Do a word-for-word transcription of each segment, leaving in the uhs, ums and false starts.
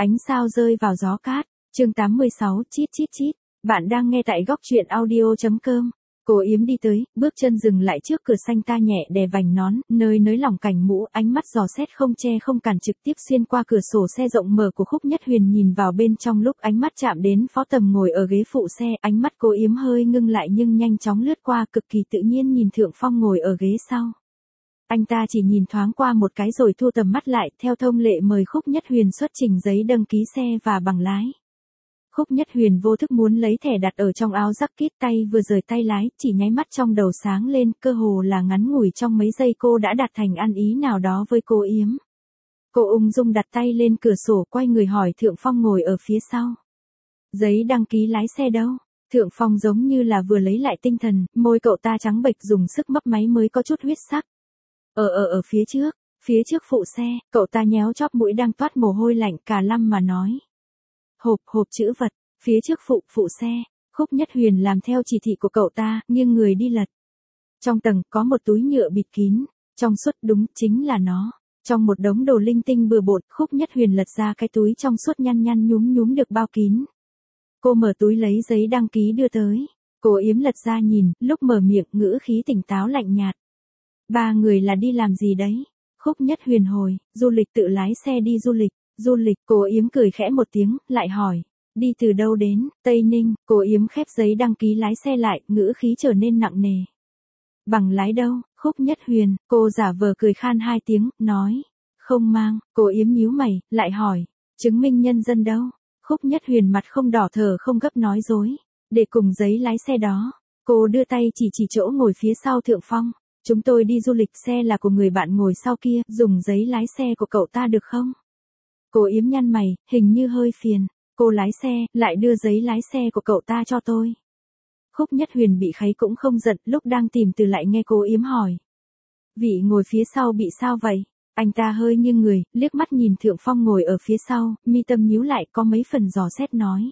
Ánh sao rơi vào gió cát, chương tám mươi sáu, chít chít chít. Bạn đang nghe tại góc truyện audio chấm com. Cô Yếm đi tới, bước chân dừng lại trước cửa xanh ta nhẹ đè vành nón, nơi nới lỏng cành mũ, ánh mắt dò xét không che không cản trực tiếp xuyên qua cửa sổ xe rộng mở của Khúc Nhất Huyền nhìn vào bên trong. Lúc ánh mắt chạm đến Phó Tầm ngồi ở ghế phụ xe, ánh mắt cô Yếm hơi ngưng lại nhưng nhanh chóng lướt qua, cực kỳ tự nhiên nhìn Thượng Phong ngồi ở ghế sau. Anh ta chỉ nhìn thoáng qua một cái rồi thu tầm mắt lại, theo thông lệ mời Khúc Nhất Huyền xuất trình giấy đăng ký xe và bằng lái. Khúc Nhất Huyền vô thức muốn lấy thẻ đặt ở trong áo jacket, tay vừa rời tay lái, chỉ nháy mắt trong đầu sáng lên, cơ hồ là ngắn ngủi trong mấy giây cô đã đạt thành ăn ý nào đó với cô Yếm. Cô ung dung đặt tay lên cửa sổ, quay người hỏi Thượng Phong ngồi ở phía sau. Giấy đăng ký lái xe đâu? Thượng Phong giống như là vừa lấy lại tinh thần, môi cậu ta trắng bệch dùng sức mấp máy mới có chút huyết sắc. Ở ở ở phía trước, phía trước phụ xe, cậu ta nhéo chóp mũi đang toát mồ hôi lạnh cả lăm mà nói. Hộp, hộp chữ vật, phía trước phụ, phụ xe. Khúc Nhất Huyền làm theo chỉ thị của cậu ta, nghiêng người đi lật. Trong tầng, có một túi nhựa bịt kín. Trong suốt, đúng, chính là nó. Trong một đống đồ linh tinh bừa bộn, Khúc Nhất Huyền lật ra cái túi trong suốt nhăn nhăn nhúm nhúm được bao kín. Cô mở túi lấy giấy đăng ký đưa tới. Cô Yếm lật ra nhìn, lúc mở miệng, ngữ khí tỉnh táo lạnh nhạt. Ba người là đi làm gì đấy? Khúc Nhất Huyền hồi, du lịch, tự lái xe đi du lịch. Du lịch, cô Yếm cười khẽ một tiếng, lại hỏi. Đi từ đâu đến? Tây Ninh. Cô Yếm khép giấy đăng ký lái xe lại, ngữ khí trở nên nặng nề. Bằng lái đâu? Khúc Nhất Huyền, cô giả vờ cười khan hai tiếng, nói. Không mang. Cô Yếm nhíu mày, lại hỏi. Chứng minh nhân dân đâu? Khúc Nhất Huyền mặt không đỏ thở không gấp nói dối. Để cùng giấy lái xe đó. Cô đưa tay chỉ chỉ chỗ ngồi phía sau Thượng Phong. Chúng tôi đi du lịch, xe là của người bạn ngồi sau kia, dùng giấy lái xe của cậu ta được không? Cô Yếm nhăn mày, hình như hơi phiền. Cô lái xe, lại đưa giấy lái xe của cậu ta cho tôi. Khúc Nhất Huyền bị kháy cũng không giận, lúc đang tìm từ lại nghe cô Yếm hỏi. Vị ngồi phía sau bị sao vậy? Anh ta hơi nghiêng người, liếc mắt nhìn Thượng Phong ngồi ở phía sau, mi tâm nhíu lại có mấy phần dò xét nói.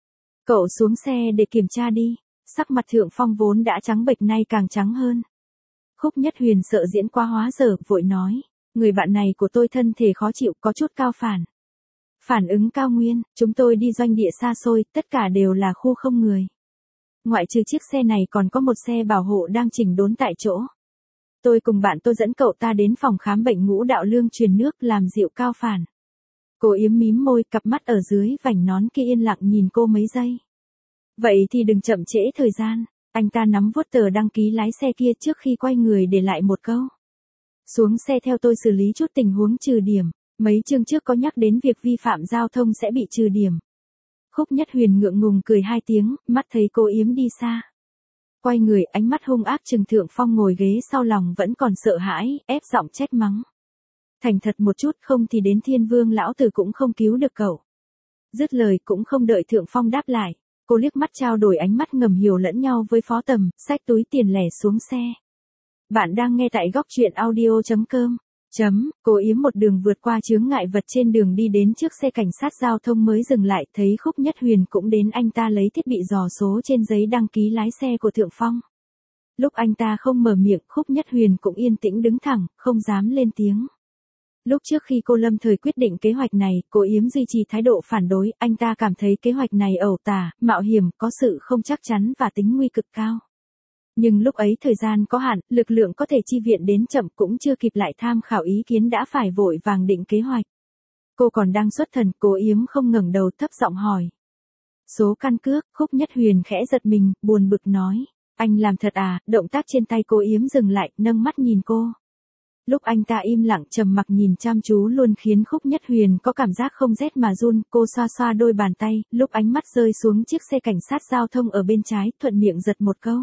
Cậu xuống xe để kiểm tra đi. Sắc mặt Thượng Phong vốn đã trắng bệch nay càng trắng hơn. Khúc Nhất Huyền sợ diễn quá hóa dở, vội nói. Người bạn này của tôi thân thể khó chịu, có chút cao phản. Phản ứng cao nguyên, chúng tôi đi doanh địa xa xôi, tất cả đều là khu không người. Ngoại trừ chiếc xe này còn có một xe bảo hộ đang chỉnh đốn tại chỗ. Tôi cùng bạn tôi dẫn cậu ta đến phòng khám bệnh Ngũ Đạo Lương truyền nước làm dịu cao phản. Cô Yếm mím môi, cặp mắt ở dưới vành nón kia yên lặng nhìn cô mấy giây. Vậy thì đừng chậm trễ thời gian. Anh ta nắm vuốt tờ đăng ký lái xe kia trước khi quay người để lại một câu. Xuống xe theo tôi xử lý chút tình huống trừ điểm. Mấy chương trước có nhắc đến việc vi phạm giao thông sẽ bị trừ điểm. Khúc Nhất Huyền ngượng ngùng cười hai tiếng, mắt thấy cô Yếm đi xa. Quay người, ánh mắt hung ác trừng Thượng Phong ngồi ghế sau lòng vẫn còn sợ hãi, ép giọng trách mắng. Thành thật một chút, không thì đến Thiên Vương lão tử cũng không cứu được cậu. Dứt lời cũng không đợi Thượng Phong đáp lại. Cô liếc mắt trao đổi ánh mắt ngầm hiểu lẫn nhau với Phó Tầm, xách túi tiền lẻ xuống xe. Bạn đang nghe tại góc truyện audio chấm com. Chấm, cô Yếm một đường vượt qua chướng ngại vật trên đường đi đến trước xe cảnh sát giao thông mới dừng lại, thấy Khúc Nhất Huyền cũng đến, anh ta lấy thiết bị dò số trên giấy đăng ký lái xe của Thượng Phong. Lúc anh ta không mở miệng, Khúc Nhất Huyền cũng yên tĩnh đứng thẳng, không dám lên tiếng. Lúc trước khi cô lâm thời quyết định kế hoạch này, cô Yếm duy trì thái độ phản đối, anh ta cảm thấy kế hoạch này ẩu tả, mạo hiểm, có sự không chắc chắn và tính nguy cực cao. Nhưng lúc ấy thời gian có hạn, lực lượng có thể chi viện đến chậm cũng chưa kịp lại tham khảo ý kiến đã phải vội vàng định kế hoạch. Cô còn đang xuất thần, cô Yếm không ngẩng đầu thấp giọng hỏi. Số căn cước, Khúc Nhất Huyền khẽ giật mình, buồn bực nói. Anh làm thật à? Động tác trên tay cô Yếm dừng lại, nâng mắt nhìn cô. Lúc anh ta im lặng trầm mặc nhìn chăm chú luôn khiến Khúc Nhất Huyền có cảm giác không rét mà run, cô xoa xoa đôi bàn tay, lúc ánh mắt rơi xuống chiếc xe cảnh sát giao thông ở bên trái, thuận miệng giật một câu.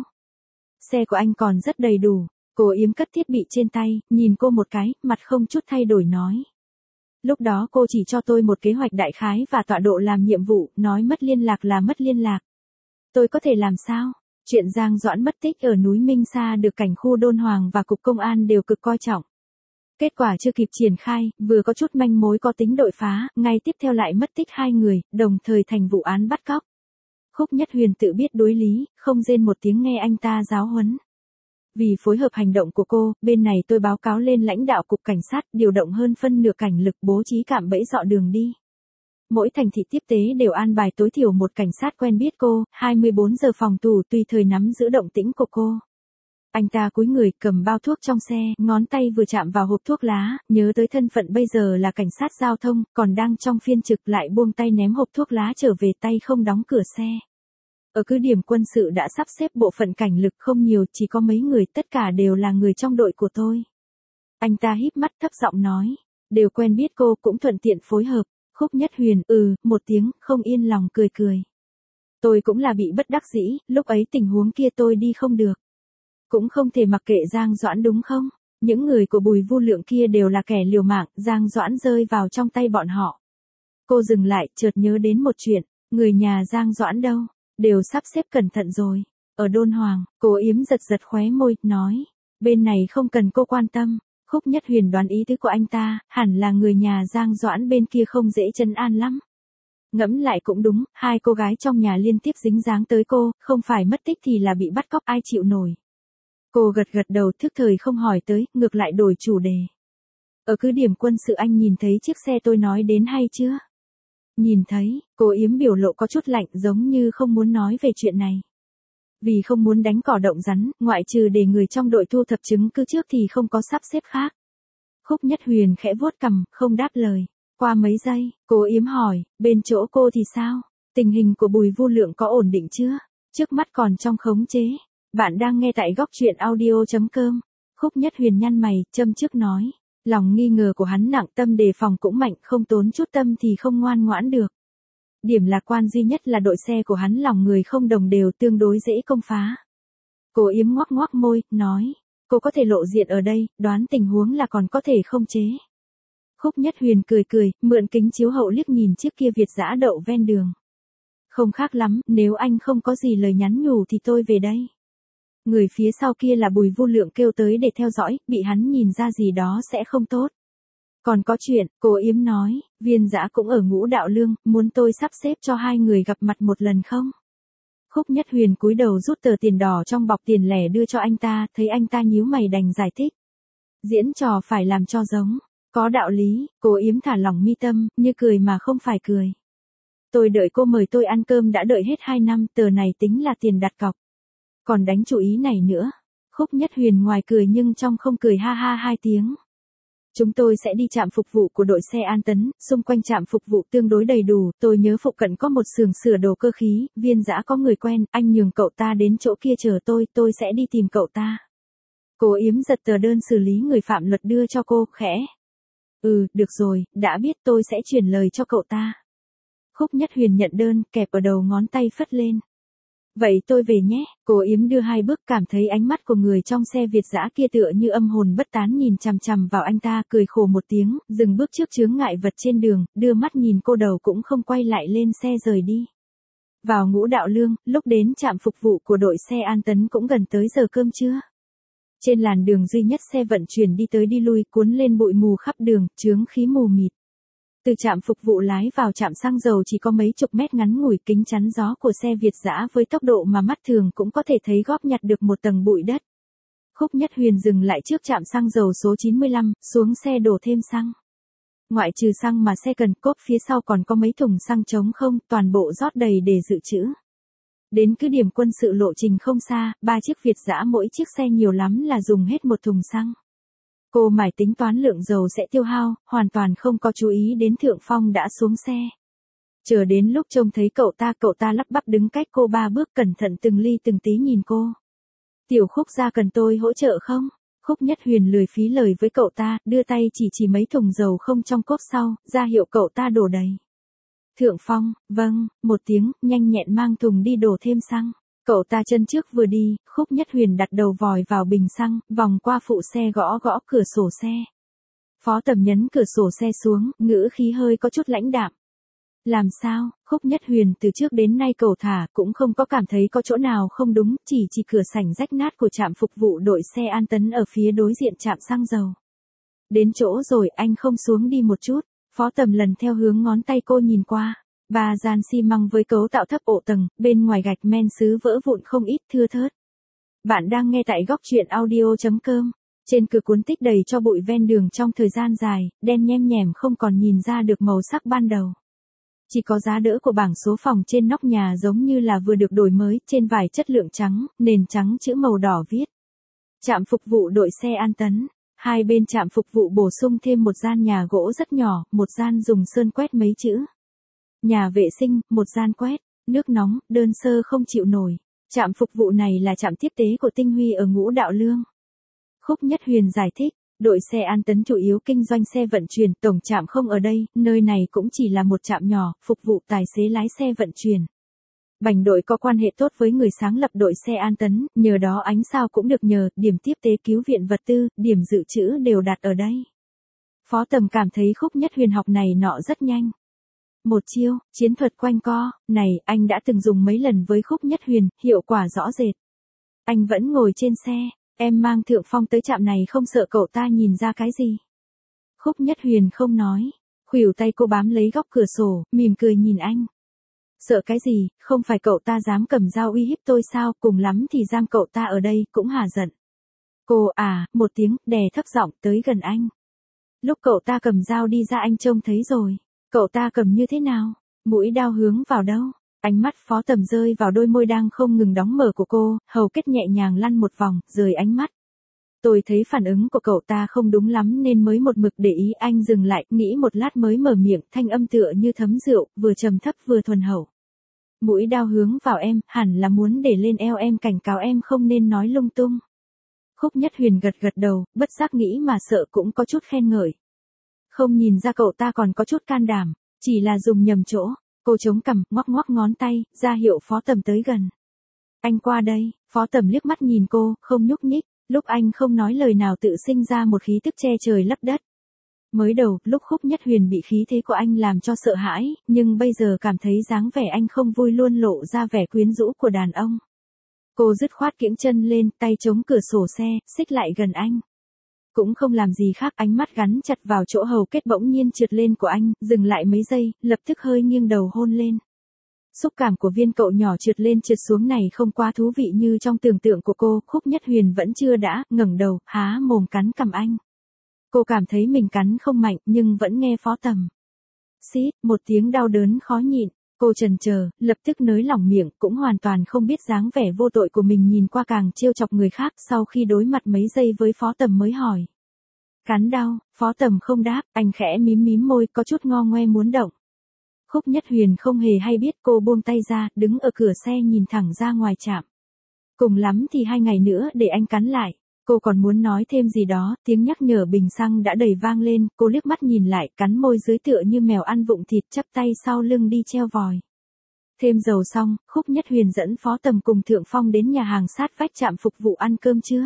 Xe của anh còn rất đầy đủ. Cô Yếm cất thiết bị trên tay, nhìn cô một cái, mặt không chút thay đổi nói. Lúc đó cô chỉ cho tôi một kế hoạch đại khái và tọa độ làm nhiệm vụ, nói mất liên lạc là mất liên lạc. Tôi có thể làm sao? Chuyện Giang Doãn mất tích ở núi Minh Sa được cảnh khu Đôn Hoàng và Cục Công an đều cực coi trọng. Kết quả chưa kịp triển khai, vừa có chút manh mối có tính đội phá, ngay tiếp theo lại mất tích hai người, đồng thời thành vụ án bắt cóc. Khúc Nhất Huyền tự biết đối lý, không rên một tiếng nghe anh ta giáo huấn. Vì phối hợp hành động của cô, bên này tôi báo cáo lên lãnh đạo cục cảnh sát, điều động hơn phân nửa cảnh lực bố trí cạm bẫy dọ đường đi. Mỗi thành thị tiếp tế đều an bài tối thiểu một cảnh sát quen biết cô, hai mươi bốn giờ phòng thủ tùy thời nắm giữ động tĩnh của cô. Anh ta cúi người cầm bao thuốc trong xe, ngón tay vừa chạm vào hộp thuốc lá, nhớ tới thân phận bây giờ là cảnh sát giao thông, còn đang trong phiên trực lại buông tay ném hộp thuốc lá trở về tay không đóng cửa xe. Ở cứ điểm quân sự đã sắp xếp bộ phận cảnh lực không nhiều, chỉ có mấy người, tất cả đều là người trong đội của tôi. Anh ta híp mắt thấp giọng nói, đều quen biết cô cũng thuận tiện phối hợp. Khúc Nhất Huyền, ừ, một tiếng, không yên lòng cười cười. Tôi cũng là bị bất đắc dĩ, lúc ấy tình huống kia tôi đi không được. Cũng không thể mặc kệ Giang Doãn đúng không? Những người của Bùi Vu Lượng kia đều là kẻ liều mạng, Giang Doãn rơi vào trong tay bọn họ. Cô dừng lại, chợt nhớ đến một chuyện, người nhà Giang Doãn đâu? Đều sắp xếp cẩn thận rồi. Ở Đôn Hoàng, cô Yếm giật giật khóe môi, nói, bên này không cần cô quan tâm. Khúc Nhất Huyền đoán ý tứ của anh ta, hẳn là người nhà Giang Doãn bên kia không dễ trấn an lắm. Ngẫm lại cũng đúng, hai cô gái trong nhà liên tiếp dính dáng tới cô, không phải mất tích thì là bị bắt cóc, ai chịu nổi. Cô gật gật đầu, thức thời không hỏi tới, ngược lại đổi chủ đề. Ở cứ điểm quân sự anh nhìn thấy chiếc xe tôi nói đến hay chưa? Nhìn thấy, cô Yếm biểu lộ có chút lạnh, giống như không muốn nói về chuyện này. Vì không muốn đánh cỏ động rắn, ngoại trừ để người trong đội thu thập chứng cứ trước thì không có sắp xếp khác. Khúc Nhất Huyền khẽ vuốt cằm, không đáp lời. Qua mấy giây, cô Yếm hỏi, bên chỗ cô thì sao? Tình hình của Bùi Vu Lượng có ổn định chưa? Trước mắt còn trong khống chế. Bạn đang nghe tại góc truyện audio chấm com. Khúc Nhất Huyền nhăn mày, châm chước nói. Lòng nghi ngờ của hắn nặng, tâm đề phòng cũng mạnh, không tốn chút tâm thì không ngoan ngoãn được. Điểm lạc quan duy nhất là đội xe của hắn lòng người không đồng đều, tương đối dễ công phá. Cô Yếm ngoắc ngoắc môi, nói, cô có thể lộ diện ở đây, đoán tình huống là còn có thể không chế. Khúc Nhất Huyền cười cười, mượn kính chiếu hậu liếc nhìn chiếc kia Việt dã đậu ven đường. Không khác lắm, nếu anh không có gì lời nhắn nhủ thì tôi về đây. Người phía sau kia là Bùi Vu Lượng kêu tới để theo dõi, bị hắn nhìn ra gì đó sẽ không tốt. Còn có chuyện, cô Yếm nói, Viên Dã cũng ở Ngũ Đạo Lương, muốn tôi sắp xếp cho hai người gặp mặt một lần không? Khúc Nhất Huyền cúi đầu rút tờ tiền đỏ trong bọc tiền lẻ đưa cho anh ta, thấy anh ta nhíu mày đành giải thích. Diễn trò phải làm cho giống, có đạo lý, cô Yếm thả lỏng mi tâm, như cười mà không phải cười. Tôi đợi cô mời tôi ăn cơm đã đợi hết hai năm, tờ này tính là tiền đặt cọc. Còn đánh chủ ý này nữa. Khúc Nhất Huyền ngoài cười nhưng trong không cười, ha ha hai tiếng. Chúng tôi sẽ đi trạm phục vụ của đội xe An Tấn, xung quanh trạm phục vụ tương đối đầy đủ, tôi nhớ phụ cận có một xưởng sửa đồ cơ khí, Viên Dã có người quen, anh nhường cậu ta đến chỗ kia chờ tôi, tôi sẽ đi tìm cậu ta. Cô Yếm giật tờ đơn xử lý người phạm luật đưa cho cô, khẽ. Ừ, được rồi, đã biết, tôi sẽ chuyển lời cho cậu ta. Khúc Nhất Huyền nhận đơn, kẹp ở đầu ngón tay phất lên. Vậy tôi về nhé, cô Yếm đưa hai bước, cảm thấy ánh mắt của người trong xe Việt dã kia tựa như âm hồn bất tán nhìn chằm chằm vào anh ta, cười khổ một tiếng, dừng bước trước chướng ngại vật trên đường, đưa mắt nhìn cô đầu cũng không quay lại lên xe rời đi. Vào Ngũ Đạo Lương, lúc đến trạm phục vụ của đội xe An Tấn cũng gần tới giờ cơm trưa. Trên làn đường duy nhất xe vận chuyển đi tới đi lui, cuốn lên bụi mù khắp đường, chướng khí mù mịt. Từ trạm phục vụ lái vào trạm xăng dầu chỉ có mấy chục mét ngắn ngủi, kính chắn gió của xe Việt dã với tốc độ mà mắt thường cũng có thể thấy góp nhặt được một tầng bụi đất. Khúc Nhất Huyền dừng lại trước trạm xăng dầu số chín mươi lăm, xuống xe đổ thêm xăng. Ngoại trừ xăng mà xe cần, cốp phía sau còn có mấy thùng xăng trống không, toàn bộ rót đầy để dự trữ. Đến cứ điểm quân sự lộ trình không xa, ba chiếc Việt dã mỗi chiếc xe nhiều lắm là dùng hết một thùng xăng. Cô mải tính toán lượng dầu sẽ tiêu hao, hoàn toàn không có chú ý đến Thượng Phong đã xuống xe. Chờ đến lúc trông thấy cậu ta, cậu ta lắp bắp đứng cách cô ba bước, cẩn thận từng ly từng tí nhìn cô. Tiểu Khúc ra cần tôi hỗ trợ không? Khúc Nhất Huyền lười phí lời với cậu ta, đưa tay chỉ chỉ mấy thùng dầu không trong cốp sau, ra hiệu cậu ta đổ đầy. Thượng Phong, vâng, một tiếng, nhanh nhẹn mang thùng đi đổ thêm xăng. Cậu ta chân trước vừa đi, Khúc Nhất Huyền đặt đầu vòi vào bình xăng, vòng qua phụ xe gõ gõ cửa sổ xe. Phó Tầm nhấn cửa sổ xe xuống, ngữ khí hơi có chút lãnh đạm. Làm sao? Khúc Nhất Huyền từ trước đến nay cầu thả, cũng không có cảm thấy có chỗ nào không đúng, chỉ chỉ cửa sảnh rách nát của trạm phục vụ đội xe An Tấn ở phía đối diện trạm xăng dầu. Đến chỗ rồi, anh không xuống đi một chút. Phó Tầm lần theo hướng ngón tay cô nhìn qua. Ba gian xi măng với cấu tạo thấp ộ tầng, bên ngoài gạch men sứ vỡ vụn không ít, thưa thớt. Bạn đang nghe tại góc truyện audio chấm com. Trên cửa cuốn tích đầy cho bụi ven đường trong thời gian dài, đen nhem nhẻm không còn nhìn ra được màu sắc ban đầu. Chỉ có giá đỡ của bảng số phòng trên nóc nhà giống như là vừa được đổi mới, trên vải chất lượng trắng, nền trắng chữ màu đỏ viết. Trạm phục vụ đội xe An Tấn. Hai bên trạm phục vụ bổ sung thêm một gian nhà gỗ rất nhỏ, một gian dùng sơn quét mấy chữ. Nhà vệ sinh, một gian quét, nước nóng, đơn sơ không chịu nổi. Trạm phục vụ này là trạm tiếp tế của Tinh Huy ở Ngũ Đạo Lương. Khúc Nhất Huyền giải thích, đội xe An Tấn chủ yếu kinh doanh xe vận chuyển, tổng trạm không ở đây, nơi này cũng chỉ là một trạm nhỏ, phục vụ tài xế lái xe vận chuyển. Bành đội có quan hệ tốt với người sáng lập đội xe An Tấn, nhờ đó ánh sao cũng được nhờ, điểm tiếp tế cứu viện vật tư, điểm dự trữ đều đặt ở đây. Phó Tầm cảm thấy Khúc Nhất Huyền học này nọ rất nhanh. Một chiêu, chiến thuật quanh co, này, anh đã từng dùng mấy lần với Khúc Nhất Huyền, hiệu quả rõ rệt. Anh vẫn ngồi trên xe, em mang Thượng Phong tới trạm này không sợ cậu ta nhìn ra cái gì. Khúc Nhất Huyền không nói, khuỷu tay cô bám lấy góc cửa sổ, mỉm cười nhìn anh. Sợ cái gì, không phải cậu ta dám cầm dao uy hiếp tôi sao, cùng lắm thì giam cậu ta ở đây, cũng hả giận. Cô à, một tiếng, đè thấp giọng tới gần anh. Lúc cậu ta cầm dao đi ra anh trông thấy rồi. Cậu ta cầm như thế nào? Mũi đao hướng vào đâu? Ánh mắt Phó Tầm rơi vào đôi môi đang không ngừng đóng mở của cô, hầu kết nhẹ nhàng lăn một vòng, rời ánh mắt. Tôi thấy phản ứng của cậu ta không đúng lắm nên mới một mực để ý. Anh dừng lại, nghĩ một lát mới mở miệng, thanh âm tựa như thấm rượu, vừa trầm thấp vừa thuần hậu. Mũi đao hướng vào em, hẳn là muốn để lên eo em, cảnh cáo em không nên nói lung tung. Khúc Nhất Huyền gật gật đầu, bất giác nghĩ mà sợ cũng có chút khen ngợi. Không nhìn ra cậu ta còn có chút can đảm, chỉ là dùng nhầm chỗ. Cô chống cằm, ngoắc ngoắc ngón tay, ra hiệu Phó Tầm tới gần. Anh qua đây. Phó Tầm liếc mắt nhìn cô, không nhúc nhích. Lúc anh không nói lời nào tự sinh ra một khí tức che trời lấp đất. Mới đầu, lúc Khúc Nhất Huyền bị khí thế của anh làm cho sợ hãi, nhưng bây giờ cảm thấy dáng vẻ anh không vui luôn lộ ra vẻ quyến rũ của đàn ông. Cô dứt khoát kiễng chân lên, tay chống cửa sổ xe, xích lại gần anh. Cũng không làm gì khác, ánh mắt gắn chặt vào chỗ hầu kết bỗng nhiên trượt lên của anh, dừng lại mấy giây, lập tức hơi nghiêng đầu hôn lên. Xúc cảm của viên cậu nhỏ trượt lên trượt xuống này không quá thú vị như trong tưởng tượng của cô. Khúc Nhất Huyền vẫn chưa đã, ngẩng đầu, há mồm cắn cằm anh. Cô cảm thấy mình cắn không mạnh, nhưng vẫn nghe Phó Tầm. Xít, một tiếng đau đớn khó nhịn. Cô chần chờ, lập tức nới lỏng miệng, cũng hoàn toàn không biết dáng vẻ vô tội của mình nhìn qua càng trêu chọc người khác. Sau khi đối mặt mấy giây với Phó Tầm mới hỏi. Cắn đau, Phó Tầm không đáp, anh khẽ mím mím môi, có chút ngo ngoe muốn động. Khúc Nhất Huyền không hề hay biết, cô buông tay ra, đứng ở cửa xe nhìn thẳng ra ngoài trạm. Cùng lắm thì hai ngày nữa để anh cắn lại. Cô còn muốn nói thêm gì đó, tiếng nhắc nhở bình xăng đã đầy vang lên, cô liếc mắt nhìn lại, cắn môi dưới tựa như mèo ăn vụng thịt, chắp tay sau lưng đi treo vòi. Thêm dầu xong, Khúc Nhất Huyền dẫn Phó Tầm cùng Thượng Phong đến nhà hàng sát vách trạm phục vụ ăn cơm trưa.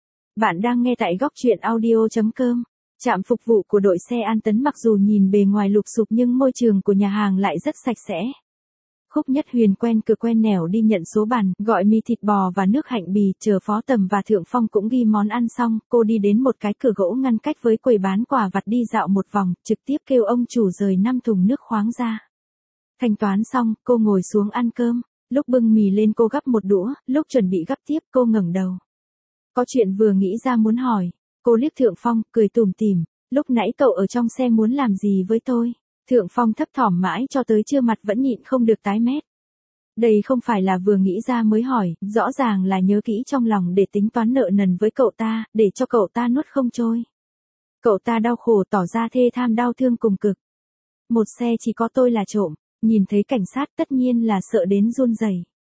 Bạn đang nghe tại góc truyện audio chấm com. Trạm phục vụ của đội xe An Tấn mặc dù nhìn bề ngoài lụp xụp nhưng môi trường của nhà hàng lại rất sạch sẽ. Khúc Nhất Huyền quen cửa quen nẻo đi nhận số bàn, gọi mì thịt bò và nước hạnh bì, chờ Phó Tầm và Thượng Phong cũng ghi món ăn xong, cô đi đến một cái cửa gỗ ngăn cách với quầy bán quà vặt đi dạo một vòng, trực tiếp kêu ông chủ rời năm thùng nước khoáng ra. Thanh toán xong, cô ngồi xuống ăn cơm, lúc bưng mì lên cô gắp một đũa, lúc chuẩn bị gắp tiếp cô ngẩng đầu. Có chuyện vừa nghĩ ra muốn hỏi, cô liếc Thượng Phong, cười tủm tỉm, lúc nãy cậu ở trong xe muốn làm gì với tôi? Thượng Phong thấp thỏm mãi cho tới trưa mặt vẫn nhịn không được tái mét. Đây không phải là vừa nghĩ ra mới hỏi, rõ ràng là nhớ kỹ trong lòng để tính toán nợ nần với cậu ta, để cho cậu ta nuốt không trôi. Cậu ta đau khổ tỏ ra thê tham đau thương cùng cực. Một xe chỉ có tôi là trộm, nhìn thấy cảnh sát tất nhiên là sợ đến run rẩy.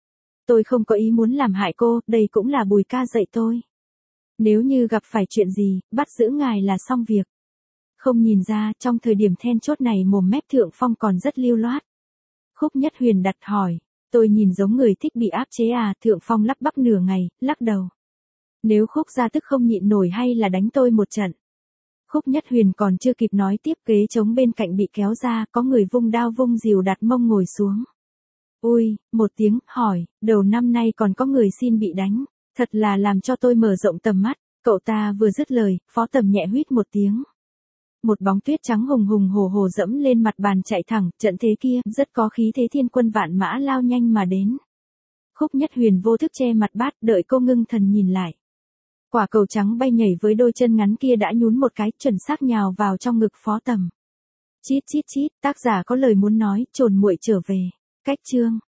Tôi không có ý muốn làm hại cô, đây cũng là Bùi ca dạy tôi. Nếu như gặp phải chuyện gì, bắt giữ ngài là xong việc. Không nhìn ra, trong thời điểm then chốt này mồm mép Thượng Phong còn rất lưu loát. Khúc Nhất Huyền đặt hỏi, tôi nhìn giống người thích bị áp chế à? Thượng Phong lắp bắp nửa ngày, lắc đầu. Nếu Khúc ra tức không nhịn nổi hay là đánh tôi một trận. Khúc Nhất Huyền còn chưa kịp nói tiếp, ghế trống bên cạnh bị kéo ra, có người vung đao vung rìu đặt mông ngồi xuống. Ui, một tiếng, hỏi, đầu năm nay còn có người xin bị đánh, thật là làm cho tôi mở rộng tầm mắt. Cậu ta vừa dứt lời, Phó Tầm nhẹ huýt một tiếng. Một bóng tuyết trắng hùng hùng hồ hồ dẫm lên mặt bàn chạy thẳng, trận thế kia, rất có khí thế thiên quân vạn mã lao nhanh mà đến. Khúc Nhất Huyền vô thức che mặt bát, đợi cô ngưng thần nhìn lại. Quả cầu trắng bay nhảy với đôi chân ngắn kia đã nhún một cái, chuẩn xác nhào vào trong ngực Phó Tầm. Chít chít chít, tác giả có lời muốn nói, trồn muội trở về. Cách chương.